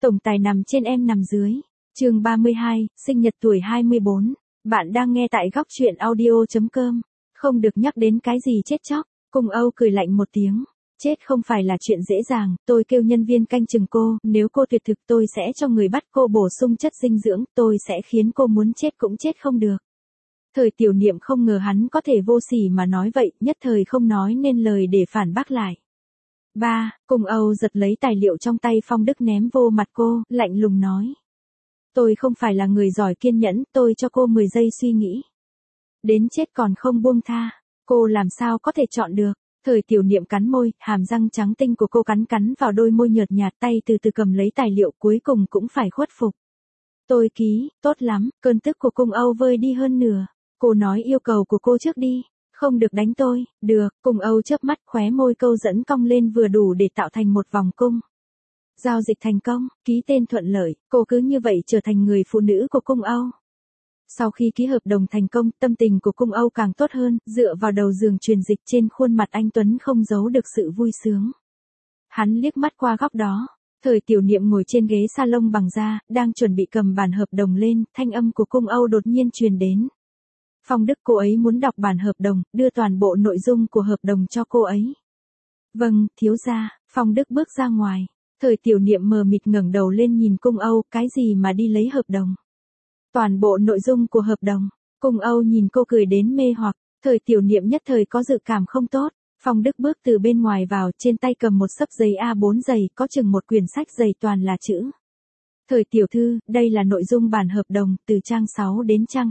Tổng tài nằm trên em nằm dưới. Chương 32, sinh nhật tuổi 24. Bạn đang nghe tại góc truyện audio.com. Không được nhắc đến cái gì chết chóc. Cung Âu cười lạnh một tiếng. Chết không phải là chuyện dễ dàng, tôi kêu nhân viên canh chừng cô, nếu cô tuyệt thực tôi sẽ cho người bắt cô bổ sung chất dinh dưỡng, tôi sẽ khiến cô muốn chết cũng chết không được. Thời Tiểu Niệm không ngờ hắn có thể vô sỉ mà nói vậy, nhất thời không nói nên lời để phản bác lại. Cung Âu giật lấy tài liệu trong tay Phong Đức ném vô mặt cô, lạnh lùng nói. Tôi không phải là người giỏi kiên nhẫn, tôi cho cô 10 giây suy nghĩ. Đến chết còn không buông tha, cô làm sao có thể chọn được. Thời Tiểu Niệm cắn môi, hàm răng trắng tinh của cô cắn vào đôi môi nhợt nhạt, tay từ từ cầm lấy tài liệu, cuối cùng cũng phải khuất phục. Tôi ký, tốt lắm, cơn tức của Cung Âu vơi đi hơn nửa. Cô nói yêu cầu của cô trước đi. Không được đánh tôi, được, Cung Âu chớp mắt, khóe môi câu dẫn cong lên vừa đủ để tạo thành một vòng cung. Giao dịch thành công, ký tên thuận lợi, cô cứ như vậy trở thành người phụ nữ của Cung Âu. Sau khi ký hợp đồng thành công, tâm tình của Cung Âu càng tốt hơn, dựa vào đầu giường truyền dịch, trên khuôn mặt anh Tuấn không giấu được sự vui sướng. Hắn liếc mắt qua góc đó, Thời Tiểu Niệm ngồi trên ghế salon bằng da, đang chuẩn bị cầm bản hợp đồng lên, thanh âm của Cung Âu đột nhiên truyền đến. Phong Đức, cô ấy muốn đọc bản hợp đồng, đưa toàn bộ nội dung của hợp đồng cho cô ấy. Vâng, thiếu gia. Phong Đức bước ra ngoài. Thời Tiểu Niệm mờ mịt ngẩng đầu lên nhìn Cung Âu, cái gì mà đi lấy hợp đồng? Toàn bộ nội dung của hợp đồng. Cung Âu nhìn cô cười đến mê hoặc, Thời Tiểu Niệm nhất thời có dự cảm không tốt. Phong Đức bước từ bên ngoài vào, trên tay cầm một xấp giấy A4 dày, có chừng một quyển sách dày toàn là chữ. Thời tiểu thư, đây là nội dung bản hợp đồng, từ trang 6 đến trang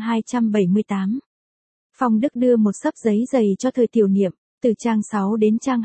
278. Phong Đức đưa một xấp giấy dày cho Thời Tiểu Niệm, từ trang 6 đến trang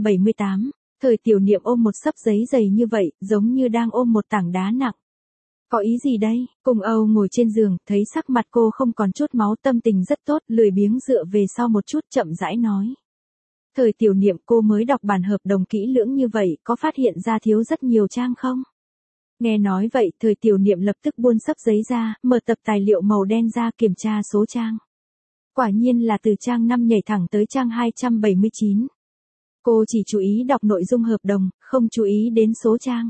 278. Thời Tiểu Niệm ôm một xấp giấy dày như vậy, giống như đang ôm một tảng đá nặng. Có ý gì đây? Cung Âu ngồi trên giường, thấy sắc mặt cô không còn chút máu, tâm tình rất tốt, lười biếng dựa về sau một chút, chậm rãi nói. Thời Tiểu Niệm, cô mới đọc bản hợp đồng kỹ lưỡng như vậy, có phát hiện ra thiếu rất nhiều trang không? Nghe nói vậy, Thời Tiểu Niệm lập tức buôn xấp giấy ra, mở tập tài liệu màu đen ra kiểm tra số trang. Quả nhiên là từ trang 5 nhảy thẳng tới trang 279. Cô chỉ chú ý đọc nội dung hợp đồng, không chú ý đến số trang.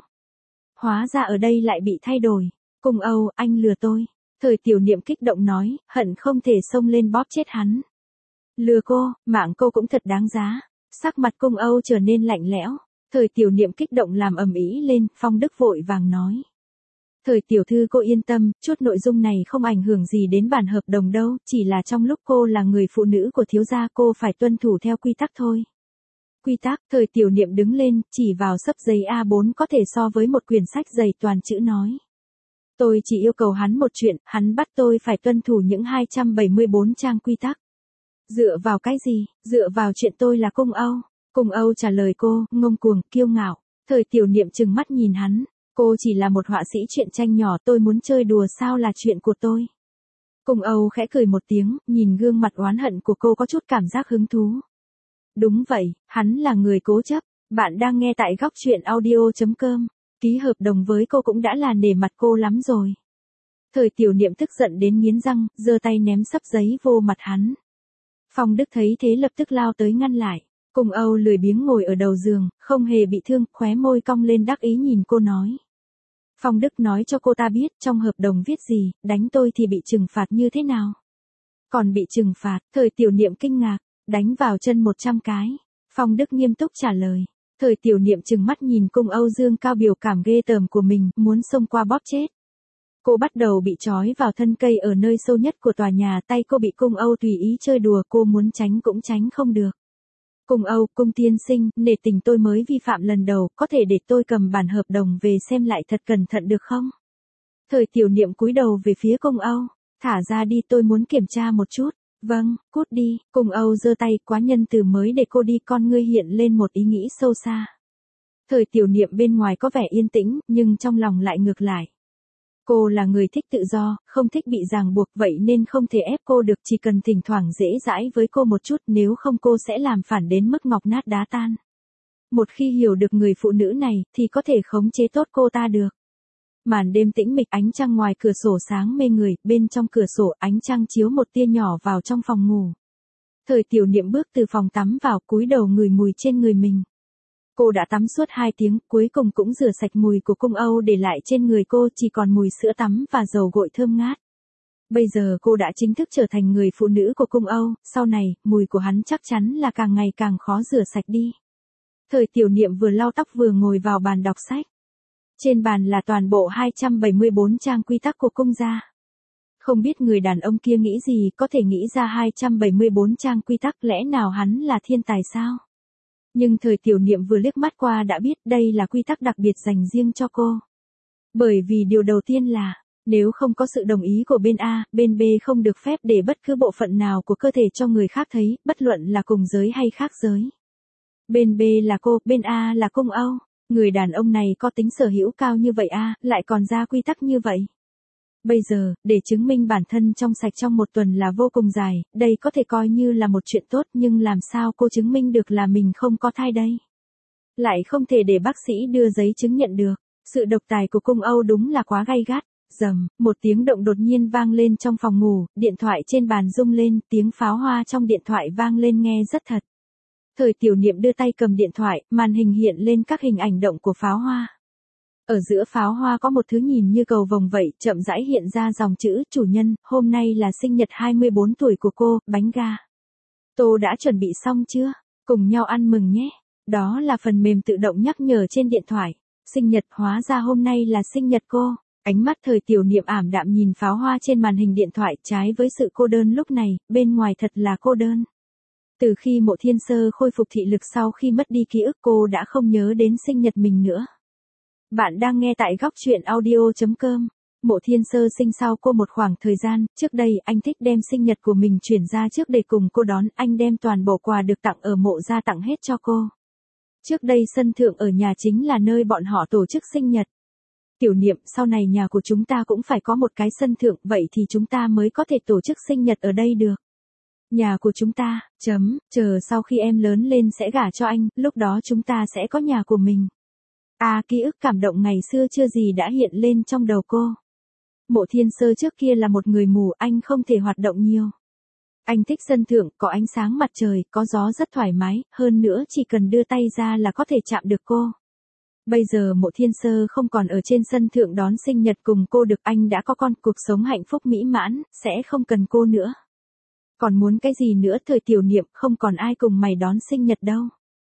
Hóa ra ở đây lại bị thay đổi. Cung Âu, anh lừa tôi. Thời Tiểu Niệm kích động nói, hận không thể xông lên bóp chết hắn. Lừa cô, mạng cô cũng thật đáng giá. Sắc mặt Cung Âu trở nên lạnh lẽo. Thời Tiểu Niệm kích động làm ầm ĩ lên, Phong Đức vội vàng nói. Thời tiểu thư cô yên tâm, chút nội dung này không ảnh hưởng gì đến bản hợp đồng đâu, chỉ là trong lúc cô là người phụ nữ của thiếu gia cô phải tuân thủ theo quy tắc thôi. Quy tắc? Thời Tiểu Niệm đứng lên, chỉ vào xấp giấy A4 có thể so với một quyển sách dày toàn chữ nói. Tôi chỉ yêu cầu hắn một chuyện, hắn bắt tôi phải tuân thủ những 274 trang quy tắc. Dựa vào cái gì? Dựa vào chuyện tôi là Cung Âu. Cung Âu trả lời cô, ngông cuồng, kiêu ngạo. Thời Tiểu Niệm trừng mắt nhìn hắn. Cô chỉ là một họa sĩ truyện tranh nhỏ, tôi muốn chơi đùa sao là chuyện của tôi. Cung Âu khẽ cười một tiếng, nhìn gương mặt oán hận của cô có chút cảm giác hứng thú. Đúng vậy, hắn là người cố chấp. Bạn đang nghe tại góc truyện audio.com. Ký hợp đồng với cô cũng đã là nể mặt cô lắm rồi. Thời Tiểu Niệm tức giận đến nghiến răng, giơ tay ném xấp giấy vô mặt hắn. Phong Đức thấy thế lập tức lao tới ngăn lại. Cung Âu lười biếng ngồi ở đầu giường, không hề bị thương, khóe môi cong lên đắc ý nhìn cô nói. Phong Đức nói cho cô ta biết trong hợp đồng viết gì, đánh tôi thì bị trừng phạt như thế nào. Còn bị trừng phạt? Thời Tiểu Niệm kinh ngạc, đánh vào chân 100 cái. Phong Đức nghiêm túc trả lời. Thời Tiểu Niệm trừng mắt nhìn Cung Âu dương cao biểu cảm ghê tởm của mình, muốn xông qua bóp chết. Cô bắt đầu bị trói vào thân cây ở nơi sâu nhất của tòa nhà, tay cô bị Cung Âu tùy ý chơi đùa, cô muốn tránh cũng tránh không được. Cung Âu, Cung tiên sinh, nể tình tôi mới vi phạm lần đầu, có thể để tôi cầm bản hợp đồng về xem lại thật cẩn thận được không? Thời Tiểu Niệm cúi đầu về phía Cung Âu, thả ra đi, tôi muốn kiểm tra một chút. Vâng, cút đi. Cung Âu giơ tay, quá nhân từ mới để cô đi, con ngươi hiện lên một ý nghĩ sâu xa. Thời Tiểu Niệm bên ngoài có vẻ yên tĩnh, nhưng trong lòng lại ngược lại. Cô là người thích tự do, không thích bị ràng buộc, vậy nên không thể ép cô được, chỉ cần thỉnh thoảng dễ dãi với cô một chút, nếu không cô sẽ làm phản đến mức ngọc nát đá tan. Một khi hiểu được người phụ nữ này, thì có thể khống chế tốt cô ta được. Màn đêm tĩnh mịch, ánh trăng ngoài cửa sổ sáng mê người, bên trong cửa sổ ánh trăng chiếu một tia nhỏ vào trong phòng ngủ. Thời Tiểu Niệm bước từ phòng tắm vào, cúi đầu ngửi mùi trên người mình. Cô đã tắm suốt 2 tiếng, cuối cùng cũng rửa sạch mùi của cung Âu để lại trên người cô, chỉ còn mùi sữa tắm và dầu gội thơm ngát. Bây giờ cô đã chính thức trở thành người phụ nữ của cung Âu, sau này, mùi của hắn chắc chắn là càng ngày càng khó rửa sạch đi. Thời Tiểu Niệm vừa lau tóc vừa ngồi vào bàn đọc sách. Trên bàn là toàn bộ 274 trang quy tắc của cung gia. Không biết người đàn ông kia nghĩ gì, có thể nghĩ ra 274 trang quy tắc, lẽ nào hắn là thiên tài sao? Nhưng Thời Tiểu Niệm vừa liếc mắt qua đã biết đây là quy tắc đặc biệt dành riêng cho cô. Bởi vì điều đầu tiên là, nếu không có sự đồng ý của bên A, bên B không được phép để bất cứ bộ phận nào của cơ thể cho người khác thấy, bất luận là cùng giới hay khác giới. Bên B là cô, bên A là cung Âu. Người đàn ông này có tính sở hữu cao như vậy a, lại còn ra quy tắc như vậy. Bây giờ, để chứng minh bản thân trong sạch trong một tuần là vô cùng dài, đây có thể coi như là một chuyện tốt, nhưng làm sao cô chứng minh được là mình không có thai đây? Lại không thể để bác sĩ đưa giấy chứng nhận được. Sự độc tài của cung Âu đúng là quá gay gắt. Rầm, một tiếng động đột nhiên vang lên trong phòng ngủ, điện thoại trên bàn rung lên, tiếng pháo hoa trong điện thoại vang lên nghe rất thật. Thời Tiểu Niệm đưa tay cầm điện thoại, màn hình hiện lên các hình ảnh động của pháo hoa. Ở giữa pháo hoa có một thứ nhìn như cầu vồng vậy, chậm rãi hiện ra dòng chữ, chủ nhân, hôm nay là sinh nhật 24 tuổi của cô, bánh ga. Tô đã chuẩn bị xong chưa? Cùng nhau ăn mừng nhé. Đó là phần mềm tự động nhắc nhở trên điện thoại. Sinh nhật, hóa ra hôm nay là sinh nhật cô. Ánh mắt Thời Tiểu Niệm ảm đạm nhìn pháo hoa trên màn hình điện thoại, trái với sự cô đơn lúc này, bên ngoài thật là cô đơn. Từ khi Mộ Thiên Sơ khôi phục thị lực sau khi mất đi ký ức, cô đã không nhớ đến sinh nhật mình nữa. Bạn đang nghe tại góc truyện audio.com. Mộ Thiên Sơ sinh sau cô một khoảng thời gian, trước đây anh thích đem sinh nhật của mình chuyển ra trước để cùng cô đón, anh đem toàn bộ quà được tặng ở mộ ra tặng hết cho cô. Trước đây sân thượng ở nhà chính là nơi bọn họ tổ chức sinh nhật. Tiểu Niệm, sau này nhà của chúng ta cũng phải có một cái sân thượng, vậy thì chúng ta mới có thể tổ chức sinh nhật ở đây được. Nhà của chúng ta, chờ sau khi em lớn lên sẽ gả cho anh, lúc đó chúng ta sẽ có nhà của mình. Ký ức cảm động ngày xưa chưa gì đã hiện lên trong đầu cô. Mộ Thiên Sơ trước kia là một người mù, anh không thể hoạt động nhiều. Anh thích sân thượng, có ánh sáng mặt trời, có gió rất thoải mái, hơn nữa chỉ cần đưa tay ra là có thể chạm được cô. Bây giờ Mộ Thiên Sơ không còn ở trên sân thượng đón sinh nhật cùng cô được, anh đã có con, cuộc sống hạnh phúc mỹ mãn, sẽ không cần cô nữa. Còn muốn cái gì nữa? Thời Tiểu Niệm, không còn ai cùng mày đón sinh nhật đâu.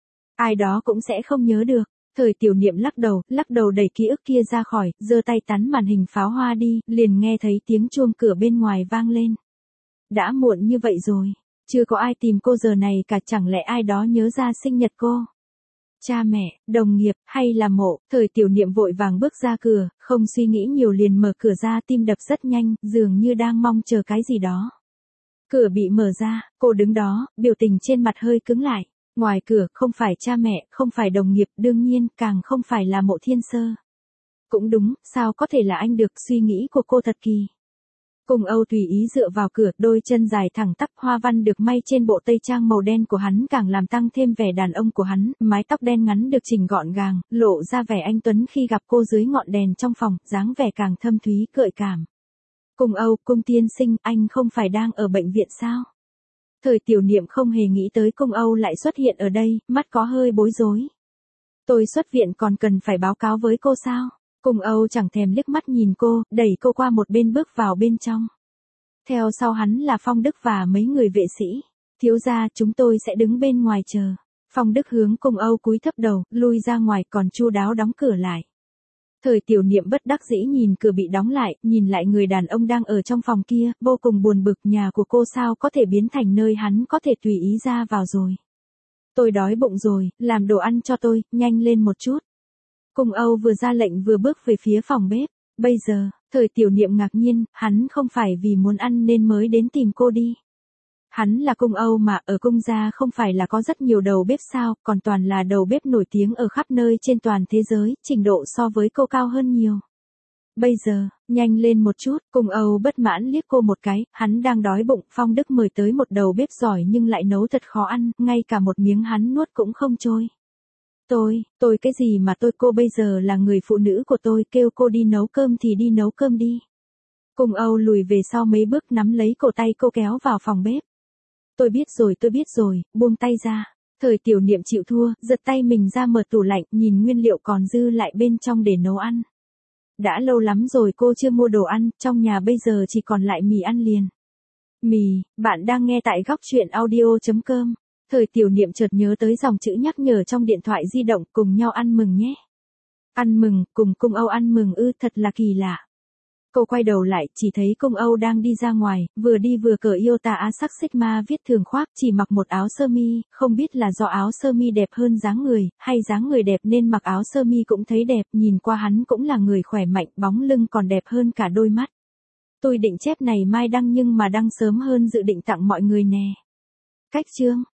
Ai đó cũng sẽ không nhớ được. Thời Tiểu Niệm lắc đầu đẩy ký ức kia ra khỏi, giơ tay tắn màn hình pháo hoa đi, liền nghe thấy tiếng chuông cửa bên ngoài vang lên. Đã muộn như vậy rồi, chưa có ai tìm cô giờ này cả, chẳng lẽ ai đó nhớ ra sinh nhật cô? Cha mẹ, đồng nghiệp, hay là mộ? Thời Tiểu Niệm vội vàng bước ra cửa, không suy nghĩ nhiều liền mở cửa ra, tim đập rất nhanh, dường như đang mong chờ cái gì đó. Cửa bị mở ra, cô đứng đó, biểu tình trên mặt hơi cứng lại. Ngoài cửa, không phải cha mẹ, không phải đồng nghiệp, đương nhiên, càng không phải là Mộ Thiên Sơ. Cũng đúng, sao có thể là anh được, suy nghĩ của cô thật kỳ. Cung Âu tùy ý dựa vào cửa, đôi chân dài thẳng tắp, hoa văn được may trên bộ tây trang màu đen của hắn càng làm tăng thêm vẻ đàn ông của hắn, mái tóc đen ngắn được chỉnh gọn gàng, lộ ra vẻ anh tuấn khi gặp cô dưới ngọn đèn trong phòng, dáng vẻ càng thâm thúy gợi cảm. Cung Âu, cung tiên sinh, anh không phải đang ở bệnh viện sao? Thời Tiểu Niệm không hề nghĩ tới Cung Âu lại xuất hiện ở đây, mắt có hơi bối rối. Tôi xuất viện còn cần phải báo cáo với cô sao? Cung Âu chẳng thèm liếc mắt nhìn cô, đẩy cô qua một bên bước vào bên trong. Theo sau hắn là Phong Đức và mấy người vệ sĩ. Thiếu gia, chúng tôi sẽ đứng bên ngoài chờ. Phong Đức hướng Cung Âu cúi thấp đầu, lui ra ngoài, còn chu đáo đóng cửa lại. Thời Tiểu Niệm bất đắc dĩ nhìn cửa bị đóng lại, nhìn lại người đàn ông đang ở trong phòng kia, vô cùng buồn bực, nhà của cô sao có thể biến thành nơi hắn có thể tùy ý ra vào rồi. Tôi đói bụng rồi, làm đồ ăn cho tôi, nhanh lên một chút. Cung Âu vừa ra lệnh vừa bước về phía phòng bếp. Bây giờ, Thời Tiểu Niệm ngạc nhiên, hắn không phải vì muốn ăn nên mới đến tìm cô đi. Hắn là Cung Âu mà, ở cung gia không phải là có rất nhiều đầu bếp sao, còn toàn là đầu bếp nổi tiếng ở khắp nơi trên toàn thế giới, trình độ so với cô cao hơn nhiều. Bây giờ, nhanh lên một chút, Cung Âu bất mãn liếc cô một cái, hắn đang đói bụng, Phong Đức mời tới một đầu bếp giỏi nhưng lại nấu thật khó ăn, ngay cả một miếng hắn nuốt cũng không trôi. Tôi cái gì mà cô bây giờ là người phụ nữ của tôi, kêu cô đi nấu cơm thì đi nấu cơm đi. Cung Âu lùi về sau mấy bước nắm lấy cổ tay cô kéo vào phòng bếp. Tôi biết rồi, buông tay ra. Thời Tiểu Niệm chịu thua, giật tay mình ra mở tủ lạnh, nhìn nguyên liệu còn dư lại bên trong để nấu ăn. Đã lâu lắm rồi cô chưa mua đồ ăn, trong nhà bây giờ chỉ còn lại mì ăn liền. Mì, bạn đang nghe tại góc chuyện audio.com. Thời Tiểu Niệm chợt nhớ tới dòng chữ nhắc nhở trong điện thoại di động, cùng nhau ăn mừng nhé. Ăn mừng, cùng Cung Âu ăn mừng ư, thật là kỳ lạ. Cô quay đầu lại, chỉ thấy Cung Âu đang đi ra ngoài, vừa đi vừa cởi Iota Asac Sigma viết thường khoác, chỉ mặc một áo sơ mi, không biết là do áo sơ mi đẹp hơn dáng người, hay dáng người đẹp nên mặc áo sơ mi cũng thấy đẹp, nhìn qua hắn cũng là người khỏe mạnh, bóng lưng còn đẹp hơn cả đôi mắt. Tôi định chép này mai đăng nhưng mà đăng sớm hơn dự định tặng mọi người nè. Cách chương